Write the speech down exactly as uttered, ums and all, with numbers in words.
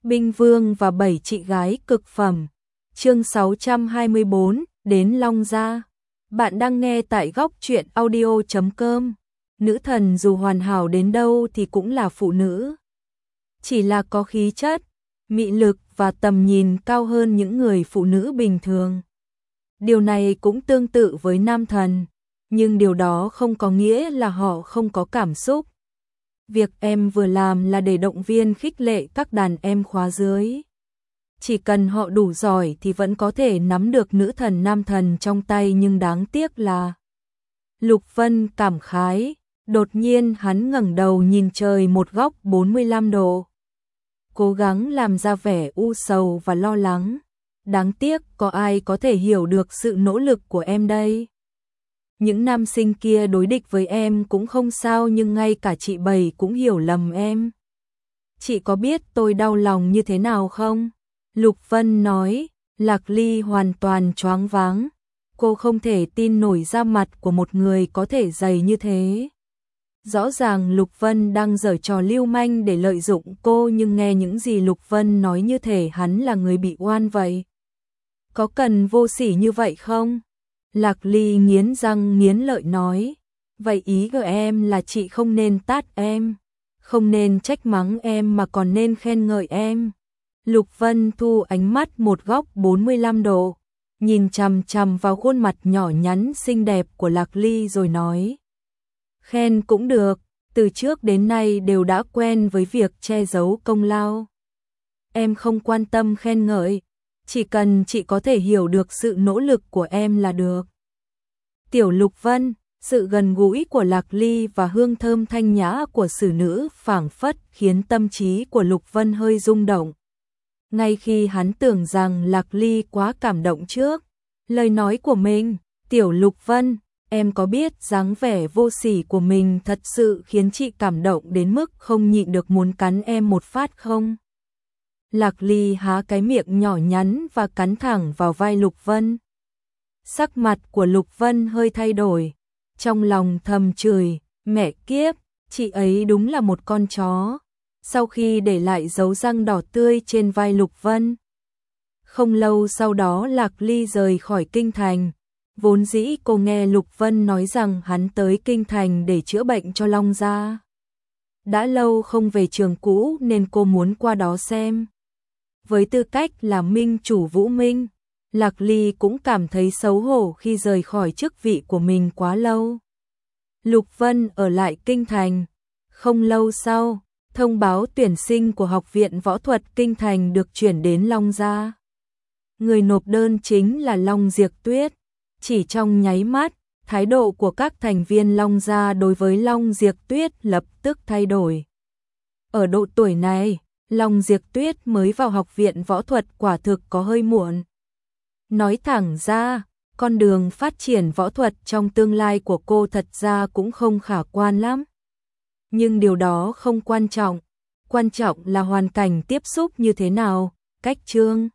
Binh Vương và bảy chị gái cực phẩm. Chương sáu trăm hai mươi bốn, đến Long Gia. Bạn đang nghe tại góc truyện audio chấm com. Nữ thần dù hoàn hảo đến đâu thì cũng là phụ nữ. Chỉ là có khí chất, mị lực và tầm nhìn cao hơn những người phụ nữ bình thường. Điều này cũng tương tự với nam thần, nhưng điều đó không có nghĩa là họ không có cảm xúc. Việc em vừa làm là để động viên khích lệ các đàn em khóa dưới. Chỉ cần họ đủ giỏi thì vẫn có thể nắm được nữ thần nam thần trong tay, nhưng đáng tiếc là... Lục Vân cảm khái, đột nhiên hắn ngẩng đầu nhìn trời một góc bốn mươi lăm độ. Cố gắng làm ra vẻ u sầu và lo lắng. Đáng tiếc có ai có thể hiểu được sự nỗ lực của em đây. Những nam sinh kia đối địch với em cũng không sao, nhưng ngay cả chị Bảy cũng hiểu lầm em. Chị có biết tôi đau lòng như thế nào không? Lục Vân nói. Lạc Ly hoàn toàn choáng váng. Cô không thể tin nổi da mặt của một người có thể dày như thế. Rõ ràng Lục Vân đang giở trò lưu manh để lợi dụng cô, nhưng nghe những gì Lục Vân nói như thể hắn là người bị oan vậy. Có cần vô sỉ như vậy không? Lạc Ly nghiến răng nghiến lợi nói. Vậy ý của em là chị không nên tát em, không nên trách mắng em mà còn nên khen ngợi em. Lục Vân thu ánh mắt một góc bốn mươi lăm độ, nhìn chằm chằm vào khuôn mặt nhỏ nhắn xinh đẹp của Lạc Ly rồi nói. Khen cũng được, từ trước đến nay đều đã quen với việc che giấu công lao. Em không quan tâm khen ngợi, chỉ cần chị có thể hiểu được sự nỗ lực của em là được. Tiểu Lục Vân, sự gần gũi của Lạc Ly và hương thơm thanh nhã của xử nữ phảng phất khiến tâm trí của Lục Vân hơi rung động. Ngay khi hắn tưởng rằng Lạc Ly quá cảm động trước lời nói của mình, Tiểu Lục Vân, em có biết dáng vẻ vô sỉ của mình thật sự khiến chị cảm động đến mức không nhịn được muốn cắn em một phát không? Lạc Ly há cái miệng nhỏ nhắn và cắn thẳng vào vai Lục Vân. Sắc mặt của Lục Vân hơi thay đổi, trong lòng thầm chửi, mẹ kiếp, chị ấy đúng là một con chó. Sau khi để lại dấu răng đỏ tươi trên vai Lục Vân. Không lâu sau đó Lạc Ly rời khỏi kinh thành. Vốn dĩ cô nghe Lục Vân nói rằng hắn tới kinh thành để chữa bệnh cho Long Gia. Đã lâu không về trường cũ nên cô muốn qua đó xem. Với tư cách là minh chủ Vũ Minh, Lạc Ly cũng cảm thấy xấu hổ khi rời khỏi chức vị của mình quá lâu. Lục Vân ở lại kinh thành. Không lâu sau, thông báo tuyển sinh của Học viện Võ thuật Kinh Thành được chuyển đến Long Gia. Người nộp đơn chính là Long Diệp Tuyết. Chỉ trong nháy mắt, thái độ của các thành viên Long Gia đối với Long Diệp Tuyết lập tức thay đổi. Ở độ tuổi này, Long Diệp Tuyết mới vào Học viện Võ thuật quả thực có hơi muộn. Nói thẳng ra, con đường phát triển võ thuật trong tương lai của cô thật ra cũng không khả quan lắm. Nhưng điều đó không quan trọng, quan trọng là hoàn cảnh tiếp xúc như thế nào, cách chương.